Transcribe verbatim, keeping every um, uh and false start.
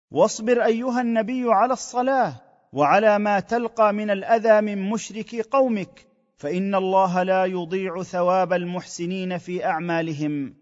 واصبر ايها النبي على الصلاه وعلى ما تلقى من الاذى من مشركي قومك، فان الله لا يضيع ثواب المحسنين في اعمالهم.